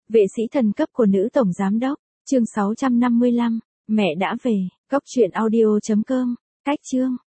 Vệ sĩ thần cấp của nữ tổng giám đốc, chương 655, mẹ đã về, góc truyện audio.com, cách chương.